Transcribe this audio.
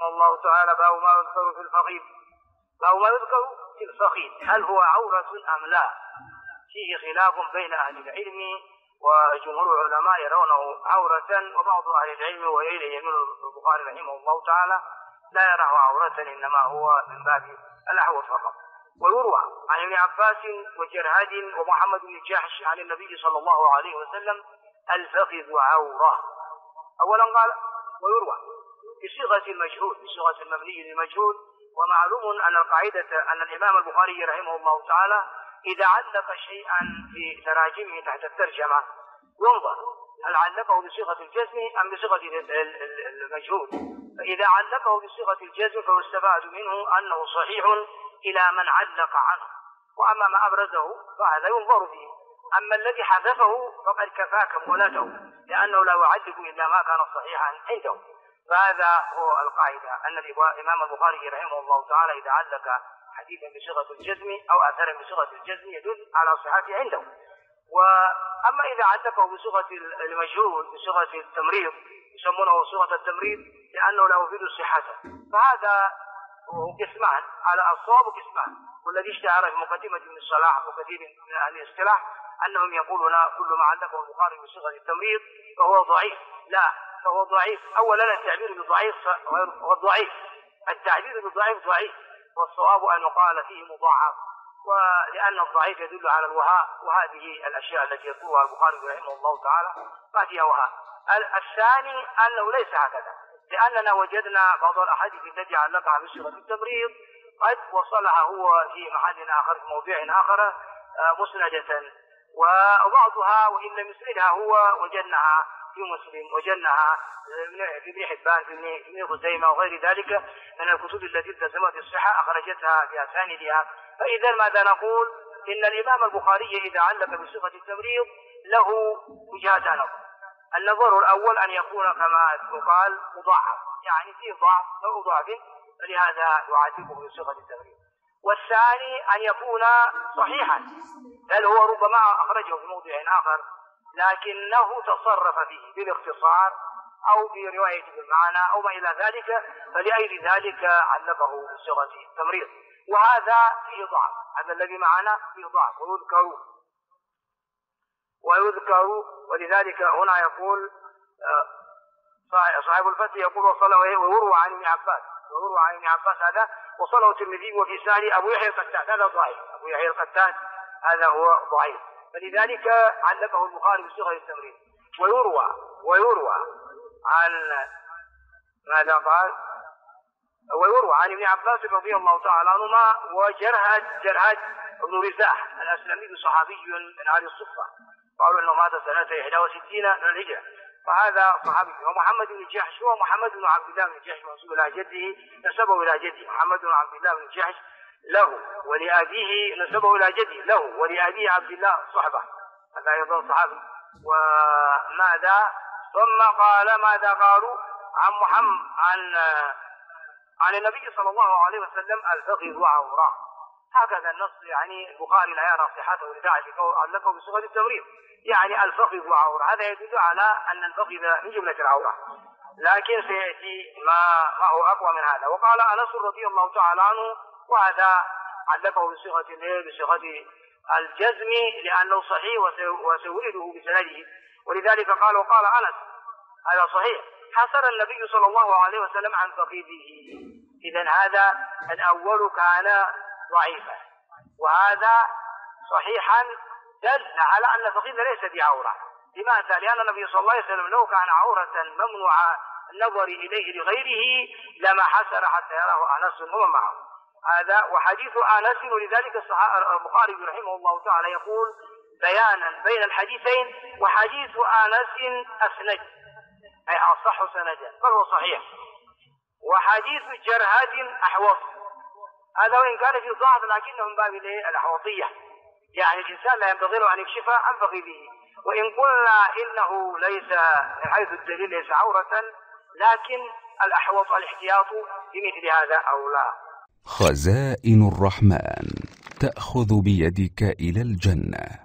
الله تعالى باب ما يذكر في الفخذ. باب ما يذكر في الفخذ هل هو عورة أم لا؟ فيه خلاف بين أهل العلم، وجمهور العلماء يرونه عورة، وبعض أهل العلم وإليه يميل البخاري رحمه الله تعالى لا يراه عورة، إنما هو من باب الأحوط فقط. ويروى عن ابن عباس وجرهاد ومحمد بن جحش عن النبي صلى الله عليه وسلم الفخذ عورة. أولا قال ويروى بصيغة المجهول، بصيغة المبني للمجهول. ومعلوم أن القاعدة أن الإمام البخاري رحمه الله تعالى إذا علق شيئا في تراجمه تحت الترجمة ينظر هل علقه بصيغة الجزم أم بصيغة المجهول. فإذا علقه بصيغة الجزم فيستفاد منه أنه صحيح إلى من علق عنه، وأما ما أبرزه فهذا ينظر فيه. أما الذي حذفه فقد كفى كمولته، لأنه لا يعلق إلا ما كان صحيحا عنده. فهذا هو القاعدة، أن الإمام البخاري رحمه الله تعالى إذا علق حديثا بصيغة الجزم أو أثرا بصيغة الجزم يدل على صحته عنده. وأما إذا علقه بصيغة المجهول بصيغة التمريض يسمونه صيغة التمريض لأنه لا يفيد صحته، فهذا قسمان على الصواب قسمان. والذي اشتهر في مقدمة ابن الصلاح وكثير من أهل الاصطلاح أنهم يقولون كل ما علقه البخاري بصيغة التمريض فهو ضعيف. لا، فهو ضعيف. أولا التعبير بالضعيف هو ضعيف، التعبير بالضعيف ضعيف، والصواب أن يقال فيه مضاعف، ولأن الضعيف يدل على الوهاء، وهذه الأشياء التي يذكرها البخاري رحمه الله تعالى ما فيها وهاء. الثاني أنه ليس هكذا، لأننا وجدنا بعض الأحاديث التي علقها بصيغة التمريض قد وصلها هو في محل آخر في موضع آخر مسندة، وبعضها وإن لم يسندها هو وجدناها في مسلم، وجدناها في ابن حبان في ابن خزيمة وغير ذلك من الكتب التي التزمت الصحة أخرجتها بأسانيدها. فإذا ماذا نقول؟ إن الإمام البخاري إذا علق بصيغة التمريض له وجهتان نظر. النظر الأول أن يكون كما يقال مضاعف، يعني فيه ضعف أو ضعف، فلهذا يعاتبه بصيغة التمريض. والثاني أن يكون صحيحا، بل هو ربما أخرجه في موضع آخر لكنه تصرف فيه بالاختصار أو برواية بالمعنى أو ما إلى ذلك، فلأجل ذلك علقه بصيغة التمريض، وهذا فيه ضعف. هذا الذي معنا فيه ضعف ويذكر. ولذلك هنا يقول صاحب الفتح يقول ويروى عن ابن عباس هذا وصله الترمذي وفي سنده أبو يحيى القتاد، هذا ضعيف. أبو يحيى القتاد هذا هو ضعيف، فلذلك علقه البخاري بصيغة التمريض. ويروى عن ماذا قال؟ ويروى عن ابن عباس رضي الله تعالى عنهما وجرهد بن رزاح الأسلمي صحابي من أهل الصفة، قالوا أنه مات سنة 61 من الهجرة، فهذا صحابي. ومحمد بن جحش هو محمد بن عبد الله بن جحش منسوب إلى جده، نسبه إلى جده محمد بن عبد الله بن جحش له، ولأبيه نسبه إلى جده له، ولأبيه عبد الله صحبة، هذا أيضا صحابي. وماذا ثم قال ماذا قالوا عن محمد عن النبي صلى الله عليه وسلم الفخذ عورة. هكذا النص، يعني البخاري لا يرى صحته لذلك علقه بصيغة التمريض، يعني الفخذ عورة، هذا يدل على أن الفخذ من جملة العورة، لكن سيأتي ما هو أقوى من هذا. وقال أنس رضي الله تعالى عنه، وهذا علقه بصيغة الجزم لأنه صحيح وسيورده بسنده، ولذلك وقال أنس هذا صحيح حصر النبي صلى الله عليه وسلم عن فخذه. إذن هذا الأول كان ضعيفا وهذا صحيحا، دل على أن الفخذ ليس بعورة. لماذا؟ لأن النبي صلى الله عليه وسلم لو كان عورة ممنوع النظر إليه لغيره لما حسر حتى يراه أنس ومن معه. هذا وحديث أنس، ولذلك البخاري رحمه الله تعالى يقول بيانا بين الحديثين، وحديث أنس أسند أي أصح سندا فهو صحيح، وحديث جرهاد أحوط، هذا وإن كان في ضعف لكنه من باب الأحوطية، يعني الإنسان لا ينبغي له أن يكشف عن فخذه. وإن قلنا إنه ليس من حيث الدليل ليس عورة، لكن الأحوط الاحتياط بمثل هذا أو لا. خزائن الرحمن تأخذ بيدك إلى الجنة.